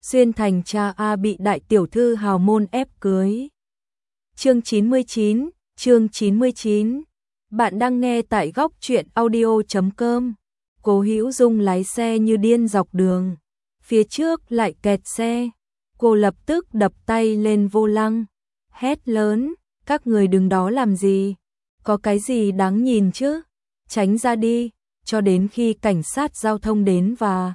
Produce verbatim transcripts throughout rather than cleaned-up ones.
Xuyên thành cha A bị đại tiểu thư hào môn ép cưới. Chương chín mươi chín, chương chín mươi chín. Bạn đang nghe tại góc truyện audio chấm com. Cố Hữu Dung lái xe như điên dọc đường, phía trước lại kẹt xe. Cô lập tức đập tay lên vô lăng, hét lớn, các người đứng đó làm gì? Có cái gì đáng nhìn chứ? Tránh ra đi, cho đến khi cảnh sát giao thông đến và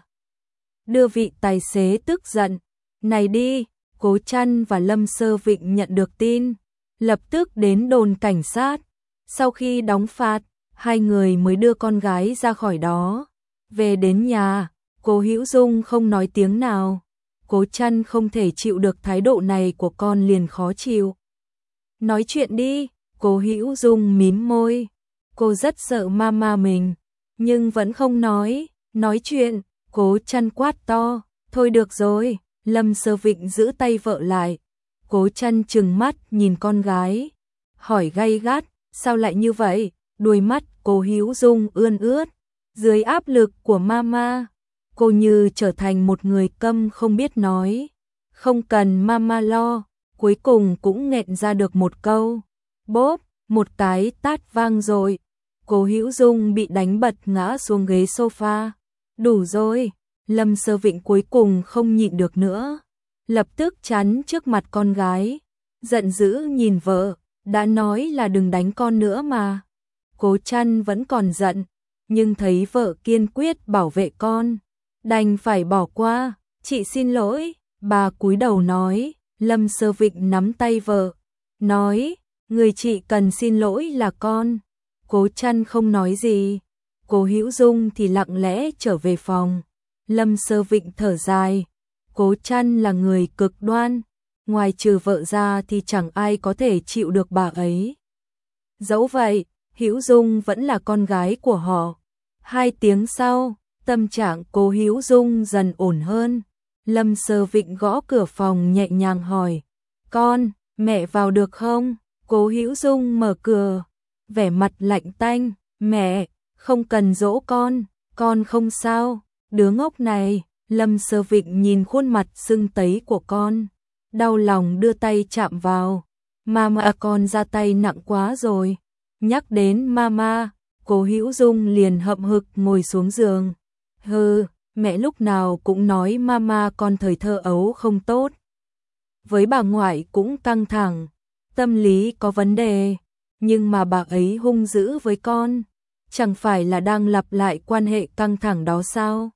đưa vị tài xế tức giận. Này đi, Cố Trăn và Lâm Sơ Vịnh nhận được tin, lập tức đến đồn cảnh sát. Sau khi đóng phạt, hai người mới đưa con gái ra khỏi đó. Về đến nhà, Cố Hữu Dung không nói tiếng nào. Cố Trăn không thể chịu được thái độ này của con liền khó chịu. Nói chuyện đi, Cố Hữu Dung mím môi. Cô rất sợ mama mình, nhưng vẫn không nói. Nói chuyện, Cố Trăn quát to. Thôi được rồi, Lâm Sơ Vịnh giữ tay vợ lại. Cố Trăn trừng mắt nhìn con gái, hỏi gay gắt, sao lại như vậy? Đuôi mắt Cố Hữu Dung ươn ướt. Dưới áp lực của mama, cô như trở thành một người câm không biết nói. Không cần mama lo, cuối cùng cũng nghẹn ra được một câu. Bốp, một cái tát vang rồi. Cố Hữu Dung bị đánh bật ngã xuống ghế sofa. Đủ rồi, Lâm Sơ Vịnh cuối cùng không nhịn được nữa, lập tức chắn trước mặt con gái, giận dữ nhìn vợ, đã nói là đừng đánh con nữa mà. Cố Trăn vẫn còn giận, nhưng thấy vợ kiên quyết bảo vệ con, đành phải bỏ qua. Chị xin lỗi, bà cúi đầu nói. Lâm Sơ Vịnh nắm tay vợ, nói, người chị cần xin lỗi là con. Cố Trăn không nói gì, Cố Hữu Dung thì lặng lẽ trở về phòng. Lâm Sơ Vịnh thở dài, Cố Trăn là người cực đoan, ngoài trừ vợ ra thì chẳng ai có thể chịu được bà ấy. Dẫu vậy, Hữu Dung vẫn là con gái của họ. Hai tiếng sau, tâm trạng Cố Hữu Dung dần ổn hơn. Lâm Sơ Vịnh gõ cửa phòng nhẹ nhàng hỏi, con, mẹ vào được không? Cố Hữu Dung mở cửa, vẻ mặt lạnh tanh, mẹ, không cần dỗ con, con không sao. Đứa ngốc này. Lâm Sơ Vịnh nhìn khuôn mặt sưng tấy của con, đau lòng đưa tay chạm vào. Mama, con ra tay nặng quá rồi. Nhắc đến mama, Cố Hữu Dung liền hậm hực ngồi xuống giường. Hừ, mẹ lúc nào cũng nói mama con thời thơ ấu không tốt. Với bà ngoại cũng căng thẳng, tâm lý có vấn đề, nhưng mà bà ấy hung dữ với con, chẳng phải là đang lặp lại quan hệ căng thẳng đó sao?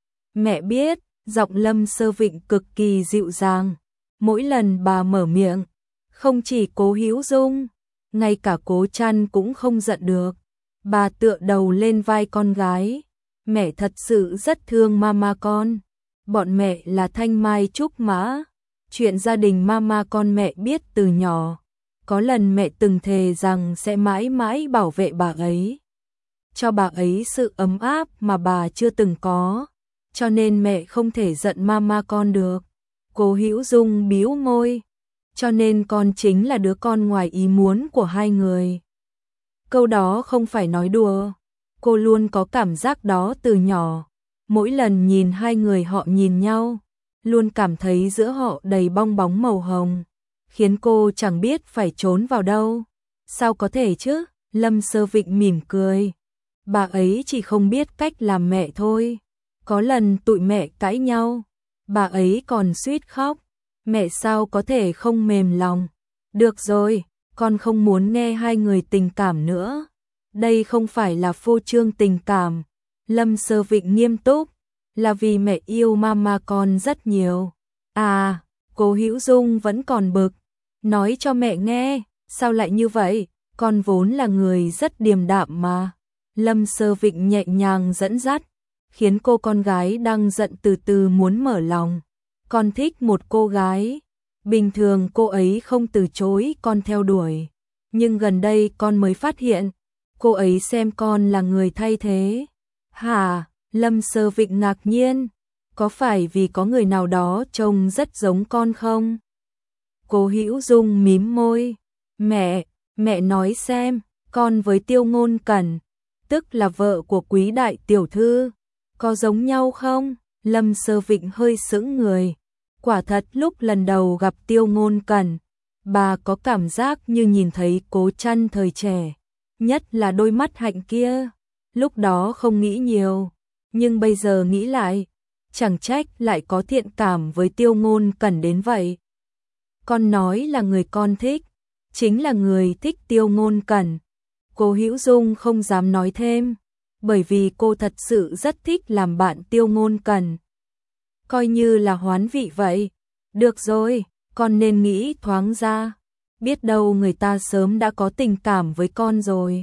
Mẹ biết, giọng Lâm Sơ Vịnh cực kỳ dịu dàng. Mỗi lần bà mở miệng, không chỉ Cố Hữu Dung, ngay cả Cố Trăn cũng không giận được. Bà tựa đầu lên vai con gái. Mẹ thật sự rất thương mama con. Bọn mẹ là thanh mai trúc mã. Chuyện gia đình mama con mẹ biết từ nhỏ. Có lần mẹ từng thề rằng sẽ mãi mãi bảo vệ bà ấy, cho bà ấy sự ấm áp mà bà chưa từng có. Cho nên mẹ không thể giận mama con được. Cố Hữu Dung bĩu môi. Cho nên con chính là đứa con ngoài ý muốn của hai người. Câu đó không phải nói đùa. Cô luôn có cảm giác đó từ nhỏ. Mỗi lần nhìn hai người họ nhìn nhau, luôn cảm thấy giữa họ đầy bong bóng màu hồng, khiến cô chẳng biết phải trốn vào đâu. Sao có thể chứ? Lâm Sơ Vịnh mỉm cười. Bà ấy chỉ không biết cách làm mẹ thôi. Có lần tụi mẹ cãi nhau, bà ấy còn suýt khóc. Mẹ sao có thể không mềm lòng? Được rồi, con không muốn nghe hai người tình cảm nữa. Đây không phải là phô trương tình cảm. Lâm Sơ Vịnh nghiêm túc, là vì mẹ yêu mama con rất nhiều. À, Cố Hữu Dung vẫn còn bực. Nói cho mẹ nghe, sao lại như vậy? Con vốn là người rất điềm đạm mà. Lâm Sơ Vịnh nhẹ nhàng dẫn dắt, khiến cô con gái đang giận từ từ muốn mở lòng. Con thích một cô gái. Bình thường cô ấy không từ chối con theo đuổi. Nhưng gần đây con mới phát hiện, cô ấy xem con là người thay thế. Hả? Lâm Sơ Vịnh ngạc nhiên. Có phải vì có người nào đó trông rất giống con không? Cố Hữu Dung mím môi. Mẹ, mẹ nói xem, con với Tiêu Ngôn Cẩn, tức là vợ của Quý đại tiểu thư, có giống nhau không? Lâm Sơ Vịnh hơi sững người. Quả thật lúc lần đầu gặp Tiêu Ngôn Cẩn, bà có cảm giác như nhìn thấy Cố Trăn thời trẻ, nhất là đôi mắt hạnh kia. Lúc đó không nghĩ nhiều, nhưng bây giờ nghĩ lại, chẳng trách lại có thiện cảm với Tiêu Ngôn Cẩn đến vậy. Con nói là người con thích, chính là người thích Tiêu Ngôn Cẩn. Cố Hữu Dung không dám nói thêm, bởi vì cô thật sự rất thích làm bạn Tiêu Ngôn Cẩn. Coi như là hoán vị vậy. Được rồi, con nên nghĩ thoáng ra. Biết đâu người ta sớm đã có tình cảm với con rồi.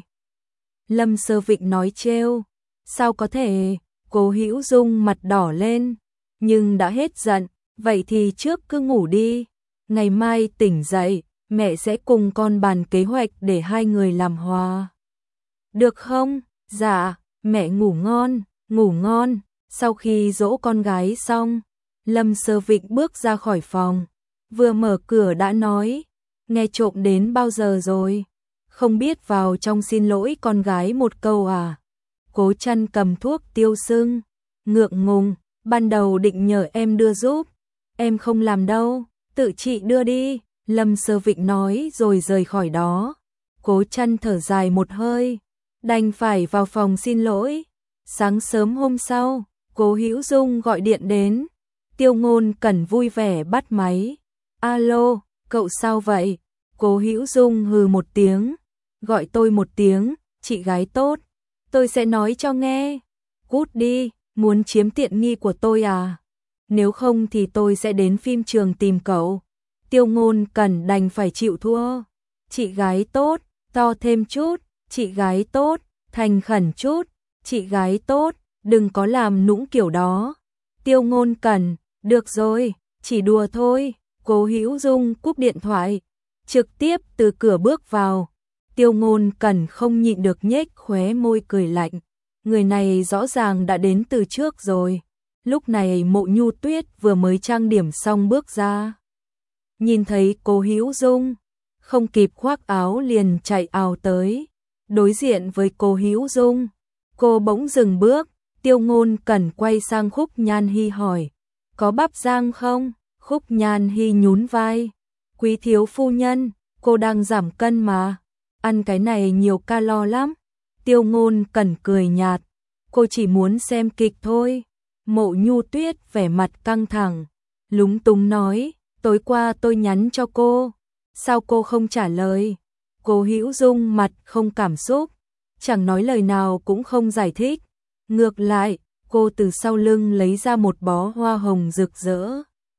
Lâm Sơ Vịnh nói trêu. Sao có thể? Cố Hữu Dung mặt đỏ lên, nhưng đã hết giận. Vậy thì trước cứ ngủ đi. Ngày mai tỉnh dậy, mẹ sẽ cùng con bàn kế hoạch để hai người làm hòa. Được không? Dạ, mẹ ngủ ngon, ngủ ngon. Sau khi dỗ con gái xong, Lâm Sơ Vịnh bước ra khỏi phòng, vừa mở cửa đã nói, nghe trộm đến bao giờ rồi? Không biết vào trong xin lỗi con gái một câu à? Cố Trăn cầm thuốc tiêu sưng, ngượng ngùng, ban đầu định nhờ em đưa giúp, em không làm đâu, tự chị đưa đi, Lâm Sơ Vịnh nói rồi rời khỏi đó. Cố Trăn thở dài một hơi, đành phải vào phòng xin lỗi. Sáng sớm hôm sau, Cố Hữu Dung gọi điện đến, Tiêu Ngôn Cẩn vui vẻ bắt máy. Alo, cậu sao vậy? Cố Hữu Dung hừ một tiếng, gọi tôi một tiếng, chị gái tốt, tôi sẽ nói cho nghe. Cút đi, muốn chiếm tiện nghi của tôi à? Nếu không thì tôi sẽ đến phim trường tìm cậu. Tiêu Ngôn Cẩn đành phải chịu thua. Chị gái tốt, to thêm chút, chị gái tốt, thành khẩn chút, chị gái tốt, đừng có làm nũng kiểu đó. Tiêu Ngôn Cẩn, được rồi, chỉ đùa thôi. Cố Hữu Dung cúp điện thoại, trực tiếp từ cửa bước vào. Tiêu Ngôn Cẩn không nhịn được nhếch khóe môi cười lạnh. Người này rõ ràng đã đến từ trước rồi. Lúc này Mộ Nhu Tuyết vừa mới trang điểm xong bước ra. Nhìn thấy Cố Hữu Dung, không kịp khoác áo liền chạy ào tới. Đối diện với Cố Hữu Dung, cô bỗng dừng bước. Tiêu Ngôn Cẩn quay sang Khúc Nhan Hi hỏi, có bắp rang không? Khúc Nhan Hi nhún vai, quý thiếu phu nhân, cô đang giảm cân mà, ăn cái này nhiều calo lắm. Tiêu Ngôn Cẩn cười nhạt, cô chỉ muốn xem kịch thôi. Mộ Nhu Tuyết vẻ mặt căng thẳng, lúng túng nói, tối qua tôi nhắn cho cô, sao cô không trả lời? Cố Hữu Dung mặt không cảm xúc, chẳng nói lời nào cũng không giải thích. Ngược lại, cô từ sau lưng lấy ra một bó hoa hồng rực rỡ.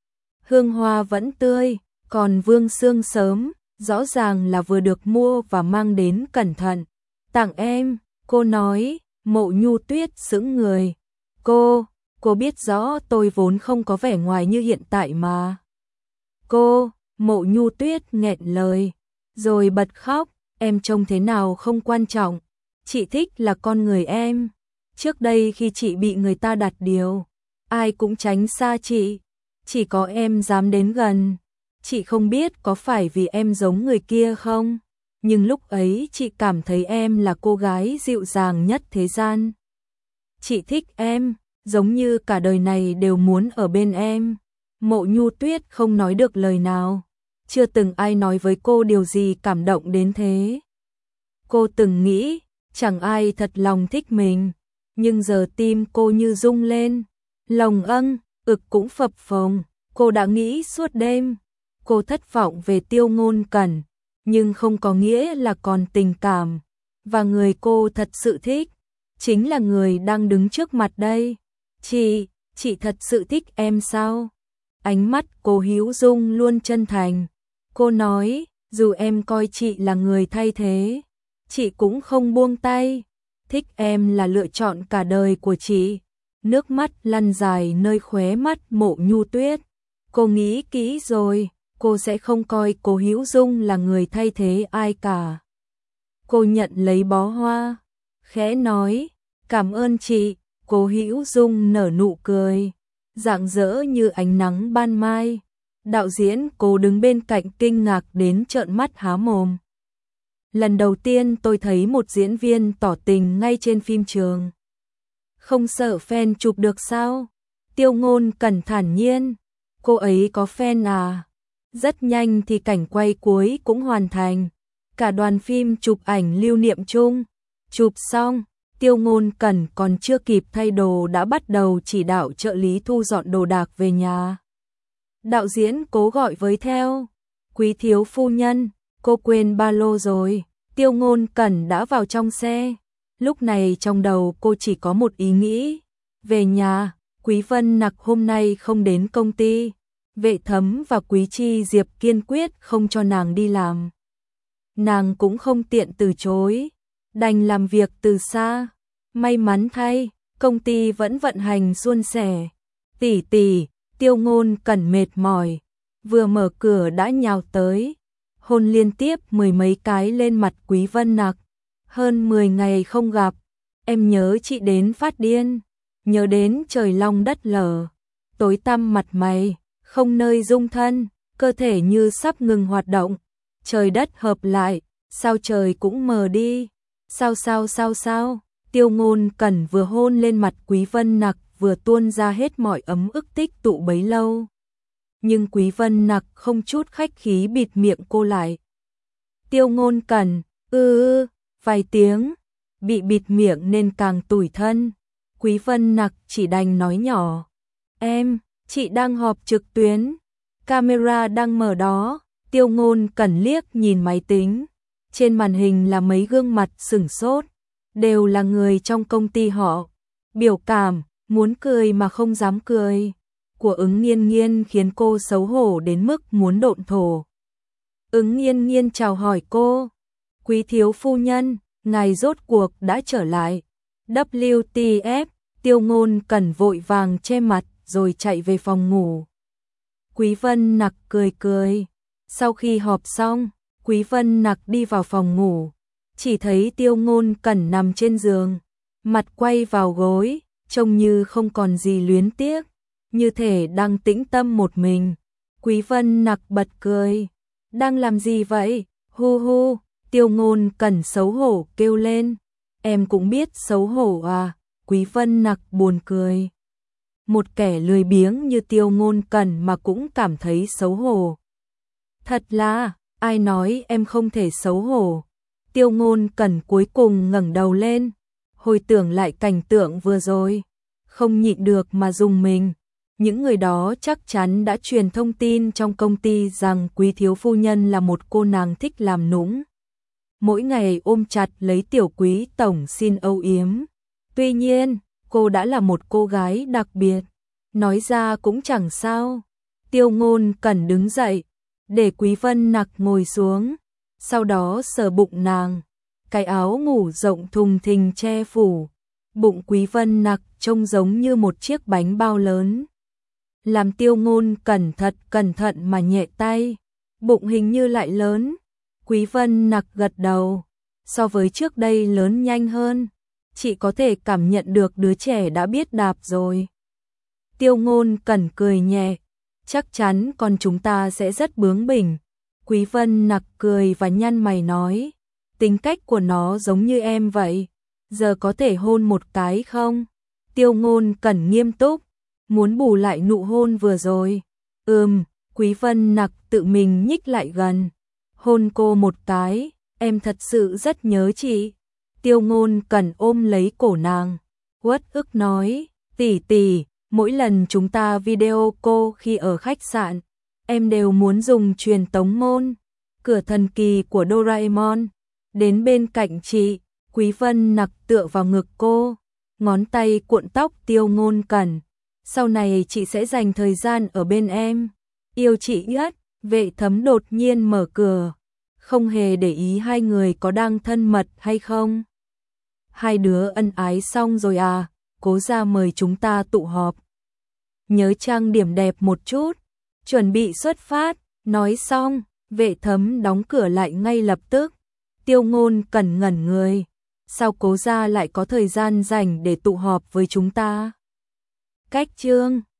Hương hoa vẫn tươi, còn vương sương sớm, rõ ràng là vừa được mua và mang đến cẩn thận. Tặng em, cô nói. Mộ Nhu Tuyết sững người. Cô, cô biết rõ tôi vốn không có vẻ ngoài như hiện tại mà. Cô, Mộ Nhu Tuyết nghẹn lời, rồi bật khóc, em trông thế nào không quan trọng. Chị thích là con người em. Trước đây khi chị bị người ta đặt điều, ai cũng tránh xa chị, chỉ có em dám đến gần. Chị không biết có phải vì em giống người kia không, nhưng lúc ấy chị cảm thấy em là cô gái dịu dàng nhất thế gian. Chị thích em, giống như cả đời này đều muốn ở bên em. Mộ Nhu Tuyết không nói được lời nào, chưa từng ai nói với cô điều gì cảm động đến thế. Cô từng nghĩ, chẳng ai thật lòng thích mình, nhưng giờ tim cô như rung lên, lòng âng, ực cũng phập phồng. Cô đã nghĩ suốt đêm, cô thất vọng về Tiêu Ngôn Cẩn, nhưng không có nghĩa là còn tình cảm, và người cô thật sự thích chính là người đang đứng trước mặt đây. Chị, chị thật sự thích em sao? Ánh mắt Cố Hữu Dung luôn chân thành. Cô nói, dù em coi chị là người thay thế, chị cũng không buông tay. Thích em là lựa chọn cả đời của chị. Nước mắt lăn dài nơi khóe mắt Mộ Nhu Tuyết. Cô nghĩ kỹ rồi, cô sẽ không coi Cố Hữu Dung là người thay thế ai cả. Cô nhận lấy bó hoa, khẽ nói, cảm ơn chị. Cố Hữu Dung nở nụ cười, rạng rỡ như ánh nắng ban mai. Đạo diễn Cố đứng bên cạnh kinh ngạc đến trợn mắt há mồm. Lần đầu tiên tôi thấy một diễn viên tỏ tình ngay trên phim trường. Không sợ fan chụp được sao? Tiêu Ngôn Cẩn thản nhiên, Cô ấy có fan à? Rất nhanh thì cảnh quay cuối cũng hoàn thành. Cả đoàn phim chụp ảnh lưu niệm chung. Chụp xong, Tiêu Ngôn Cẩn còn chưa kịp thay đồ đã bắt đầu chỉ đạo trợ lý thu dọn đồ đạc về nhà. Đạo diễn cố gọi với theo. Quý thiếu phu nhân, cô quên ba lô rồi. Tiêu Ngôn Cẩn đã vào trong xe. Lúc này trong đầu cô chỉ có một ý nghĩ. Về nhà, Quý Vân Nặc hôm nay không đến công ty. Vệ Thấm và Quý Chi Diệp kiên quyết không cho nàng đi làm. Nàng cũng không tiện từ chối, đành làm việc từ xa. May mắn thay, công ty vẫn vận hành suôn sẻ. Tỷ tỷ, Tiêu Ngôn Cẩn mệt mỏi, vừa mở cửa đã nhào tới, hôn liên tiếp mười mấy cái lên mặt Quý Vân Nặc. Hơn mười ngày không gặp, em nhớ chị đến phát điên, nhớ đến trời long đất lở, tối tăm mặt mày, không nơi dung thân, cơ thể như sắp ngừng hoạt động. Trời đất hợp lại, sao trời cũng mờ đi. Sao sao sao sao? Tiêu Ngôn Cẩn vừa hôn lên mặt Quý Vân Nặc vừa tuôn ra hết mọi ấm ức tích tụ bấy lâu. Nhưng Quý Vân Nặc không chút khách khí bịt miệng cô lại. Tiêu Ngôn Cẩn, ư ư, vài tiếng, bị bịt miệng nên càng tủi thân. Quý Vân Nặc chỉ đành nói nhỏ, em, chị đang họp trực tuyến, camera đang mở đó. Tiêu Ngôn Cẩn liếc nhìn máy tính, trên màn hình là mấy gương mặt sửng sốt, đều là người trong công ty họ. Biểu cảm, muốn cười mà không dám cười, của Ứng Nghiên Nghiên khiến cô xấu hổ đến mức muốn độn thổ. Ứng Nghiên Nghiên chào hỏi cô, quý thiếu phu nhân, ngài rốt cuộc đã trở lại. W T F, Tiêu Ngôn Cẩn vội vàng che mặt rồi chạy về phòng ngủ. Quý Vân Nặc cười cười. Sau khi họp xong, Quý Vân Nặc đi vào phòng ngủ, chỉ thấy Tiêu Ngôn Cẩn nằm trên giường, mặt quay vào gối, trông như không còn gì luyến tiếc, như thể đang tĩnh tâm một mình. Quý Vân Nặc bật cười, đang làm gì vậy? Hu hu, Tiêu Ngôn Cẩn xấu hổ kêu lên, em cũng biết xấu hổ à? Quý Vân Nặc buồn cười. Một kẻ lười biếng như Tiêu Ngôn Cẩn mà cũng cảm thấy xấu hổ. Thật là, ai nói em không thể xấu hổ. Tiêu Ngôn Cẩn cuối cùng ngẩng đầu lên, hồi tưởng lại cảnh tượng vừa rồi, không nhịn được mà rùng mình. Những người đó chắc chắn đã truyền thông tin trong công ty rằng quý thiếu phu nhân là một cô nàng thích làm nũng, mỗi ngày ôm chặt lấy tiểu quý tổng xin âu yếm. Tuy nhiên, cô đã là một cô gái đặc biệt, nói ra cũng chẳng sao. Tiêu Ngôn Cẩn đứng dậy, để Quý Vân Nặc ngồi xuống, sau đó sờ bụng nàng. Cái áo ngủ rộng thùng thình che phủ, bụng Quý Vân Nặc trông giống như một chiếc bánh bao lớn. Làm Tiêu Ngôn Cẩn thật cẩn thận mà nhẹ tay, bụng hình như lại lớn. Quý Vân Nặc gật đầu, so với trước đây lớn nhanh hơn, chị có thể cảm nhận được đứa trẻ đã biết đạp rồi. Tiêu Ngôn Cẩn cười nhẹ, chắc chắn con chúng ta sẽ rất bướng bỉnh. Quý Vân Nặc cười và nhăn mày nói, tính cách của nó giống như em vậy, giờ có thể hôn một cái không? Tiêu Ngôn Cẩn nghiêm túc, muốn bù lại nụ hôn vừa rồi. Ừm, Quý Vân Nặc tự mình nhích lại gần, hôn cô một cái, em thật sự rất nhớ chị. Tiêu Ngôn Cẩn ôm lấy cổ nàng, uất ức nói, tỷ tỷ, mỗi lần chúng ta video cô khi ở khách sạn, em đều muốn dùng truyền tống môn, cửa thần kỳ của Doraemon, đến bên cạnh chị. Quý Vân Nặc tựa vào ngực cô, ngón tay cuộn tóc Tiêu Ngôn Cẩn. Sau này chị sẽ dành thời gian ở bên em, yêu chị nhất. Vệ Thấm đột nhiên mở cửa, không hề để ý hai người có đang thân mật hay không. Hai đứa ân ái xong rồi à, Cố gia mời chúng ta tụ họp. Nhớ trang điểm đẹp một chút, chuẩn bị xuất phát. Nói xong, Vệ Thấm đóng cửa lại ngay lập tức. Tiêu Ngôn Cẩn ngẩn người, sao Cố gia lại có thời gian rảnh để tụ họp với chúng ta? Cách chương